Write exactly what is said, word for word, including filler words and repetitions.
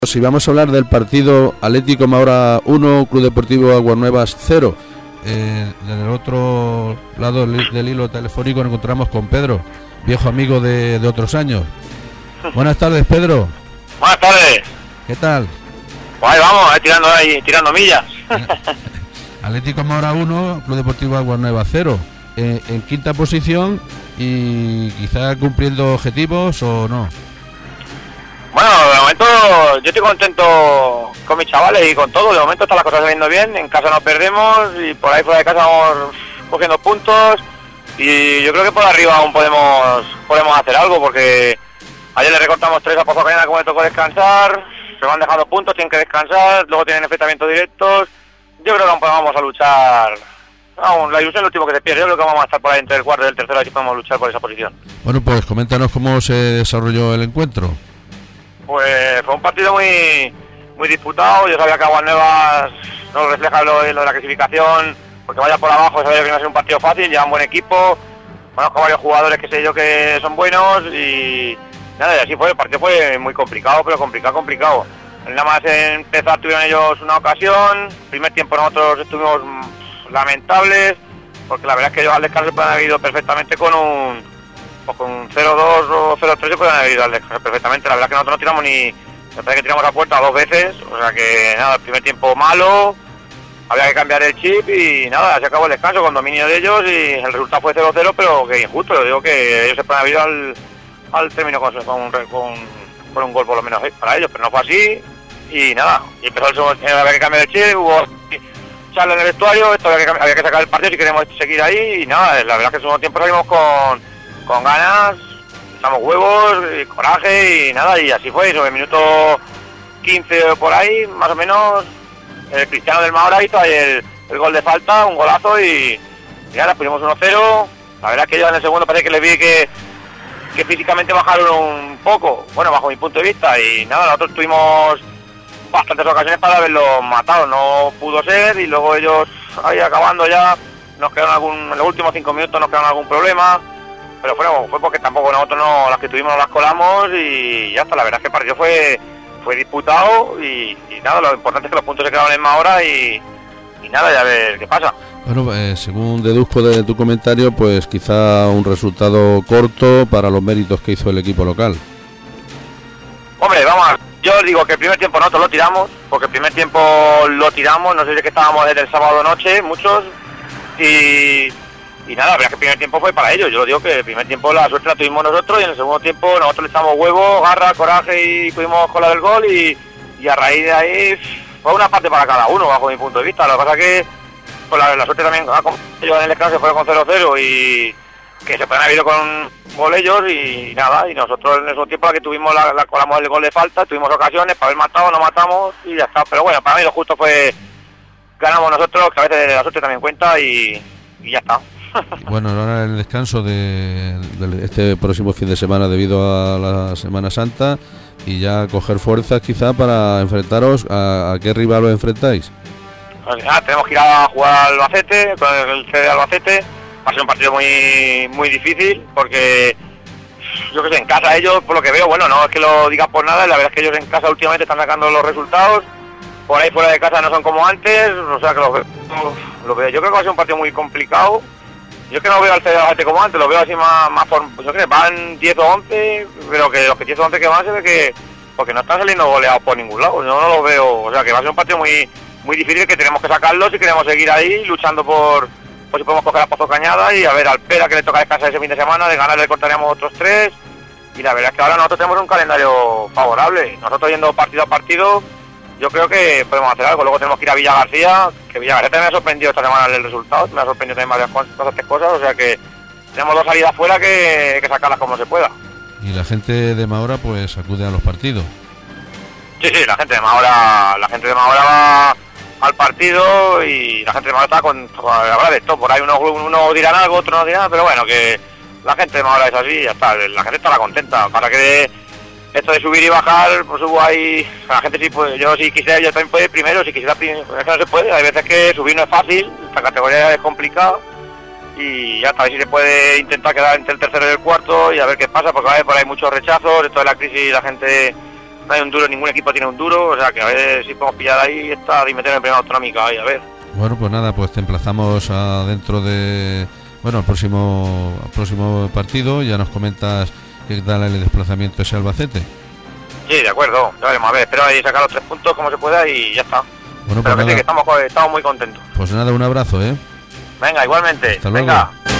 Si vamos a hablar del partido Atlético Mahora uno, Club Deportivo Aguanuevas cero. Eh, en el otro lado del hilo telefónico nos encontramos con Pedro, viejo amigo de, de otros años. Buenas tardes, Pedro. Buenas tardes. ¿Qué tal? Pues ahí vamos, eh, tirando ahí, tirando millas. Atlético Mahora uno, Club Deportivo Aguanuevas cero. Eh, en quinta posición y quizá cumpliendo objetivos o no. Bueno, de momento yo estoy contento con mis chavales y con todo. De momento están las cosas saliendo bien. En casa no perdemos y por ahí fuera de casa vamos cogiendo puntos. Y yo creo que por arriba aún podemos podemos hacer algo, porque ayer le recortamos tres a Pozo Cañada, como le tocó descansar. Se van dejando puntos, tienen que descansar. Luego tienen enfrentamientos directos. Yo creo que aún vamos a luchar. Aún la ilusión es lo último que se pierde. Yo creo que vamos a estar por ahí entre el cuarto y el tercero, así podemos luchar por esa posición. Bueno, pues coméntanos cómo se desarrolló el encuentro. Pues fue un partido muy muy disputado. Yo sabía que Aguanuevas no refleja lo, lo de la clasificación, porque vaya por abajo, sabía que iba a ser un partido fácil, llevan buen equipo, conozco varios jugadores que sé yo que son buenos y nada, y así fue. El partido fue muy complicado, pero complicado, complicado. Nada más empezar tuvieron ellos una ocasión, primer tiempo nosotros estuvimos lamentables, porque la verdad es que ellos al descanso se pueden haber ido perfectamente con un pues con un cero dos o cero tres se pueden haber ido al descanso perfectamente. La verdad es que nosotros no tiramos ni, me parece que tiramos a puerta dos veces, o sea que nada, el primer tiempo malo, había que cambiar el chip y nada, se acabó el descanso con dominio de ellos y el resultado fue cero cero, pero que injusto. Yo digo que ellos se pueden haber ido al, al término con, con, con, con un gol por lo menos para ellos, pero no fue así y nada, y empezó el segundo, había que cambiar el chip, hubo charla en el vestuario, esto había que, había que sacar el partido si queremos seguir ahí y nada, la verdad es que en el segundo tiempo salimos con con ganas, echamos huevos, y coraje y nada, y así fue. Y sobre el minuto quince o por ahí, más o menos, el Cristiano del Mahora hizo ahí el, el gol de falta, un golazo y, y ahora pusimos uno cero. La verdad es que yo en el segundo parece que les vi que, que físicamente bajaron un poco, bueno, bajo mi punto de vista, y nada, nosotros tuvimos bastantes ocasiones para haberlo matado, no pudo ser, y luego ellos ahí acabando ya, nos quedaron algún, en los últimos cinco minutos nos quedaron algún problema. Pero fue, fue porque tampoco nosotros no, las que tuvimos no las colamos y ya está. La verdad es que el partido fue fue disputado y, y nada, lo importante es que los puntos se quedaron en Mahora y, y nada, ya ver qué pasa. Bueno, eh, según deduzco de tu comentario, pues quizá un resultado corto para los méritos que hizo el equipo local. Hombre, vamos a ver, yo digo que el primer tiempo nosotros lo tiramos, porque el primer tiempo lo tiramos, no sé si es que estábamos desde el sábado noche, muchos, y... Y nada, la verdad es que el primer tiempo fue para ellos. Yo lo digo que el primer tiempo la suerte la tuvimos nosotros y en el segundo tiempo nosotros le echamos huevo, garra, coraje y pudimos con la del gol y, y a raíz de ahí fue una parte para cada uno bajo mi punto de vista. Lo que pasa es que pues la, la suerte también, ellos en el descanso se fueron con cero cero y que se pueden haber ido con gol ellos y, y nada, y nosotros en esos tiempos la que tuvimos la, la colamos el gol de falta, tuvimos ocasiones para haber matado, no matamos y ya está. Pero bueno, para mí lo justo fue ganamos nosotros, que a veces la suerte también cuenta y, y ya está. Bueno, ahora el descanso de, de este próximo fin de semana debido a la Semana Santa y ya coger fuerzas quizá para enfrentaros. ¿A, a qué rival os enfrentáis? Pues, ah, tenemos que ir a jugar al Albacete, con el C D de Albacete. Va a ser un partido muy muy difícil porque yo que sé, en casa ellos, por lo que veo, bueno, no es que lo digan por nada, la verdad es que ellos en casa últimamente están sacando los resultados. Por ahí fuera de casa no son como antes, o sea que lo, lo veo. Yo creo que va a ser un partido muy complicado. Yo es que no veo al C D de Albacete como antes, lo veo así más, más por, yo creo que van diez o once, pero que los que diez o once que van se ve que, porque no están saliendo goleados por ningún lado, yo no lo veo, o sea que va a ser un partido muy muy difícil que tenemos que sacarlo si queremos seguir ahí luchando por, por si podemos coger a Pozo Cañada y a ver al Pera que le toca descansar ese fin de semana, de ganar le cortaríamos otros tres, y la verdad es que ahora nosotros tenemos un calendario favorable, nosotros yendo partido a partido, yo creo que podemos hacer algo. Luego tenemos que ir a Villa García, que Villa García también me ha sorprendido esta semana el resultado, me ha sorprendido también varias cosas, tres cosas, o sea que tenemos dos salidas fuera que, que sacarlas como se pueda. Y la gente de Mahora pues acude a los partidos. Sí, sí, la gente de Mahora, la gente de Mahora va al partido y la gente de Mahora está con, la verdad de esto, por ahí unos uno dirán algo, otros no dirán, pero bueno, que la gente de Mahora es así, ya está, la gente estará contenta, para que de, esto de subir y bajar, pues subo ahí, la gente sí puede, yo si quisiera, yo también puedo ir primero, si quisiera, es que no se puede, hay veces que subir no es fácil, esta categoría es complicada, y ya está, a ver si se puede intentar quedar entre el tercero y el cuarto, y a ver qué pasa, porque a ver, por ahí hay muchos rechazos, esto de la crisis, la gente no hay un duro, ningún equipo tiene un duro, o sea que a ver si podemos pillar ahí esta y meter en primera autonómica ahí, a ver. Bueno, pues nada, pues te emplazamos a dentro de, bueno, al próximo, al próximo partido, ya nos comentas qué tal el desplazamiento ese Albacete. Sí, de acuerdo, ya veremos, a ver, espero ahí sacar los tres puntos como se pueda y ya está. Bueno, pero pues que nada, sí, que estamos, estamos muy contentos. Pues nada, un abrazo, ¿eh? Venga, igualmente, Hasta luego. venga.